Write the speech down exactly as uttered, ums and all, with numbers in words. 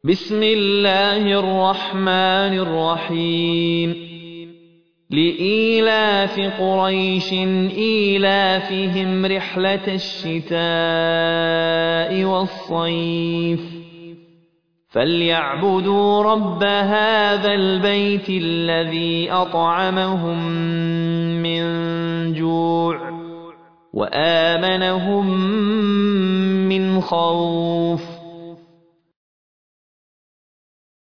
بسم الله الرحمن الرحيم لإيلاف قريش إيلافهم رحلة الشتاء والصيف فليعبدوا رب هذا البيت الذي أطعمهم من جوع وآمنهم من خوف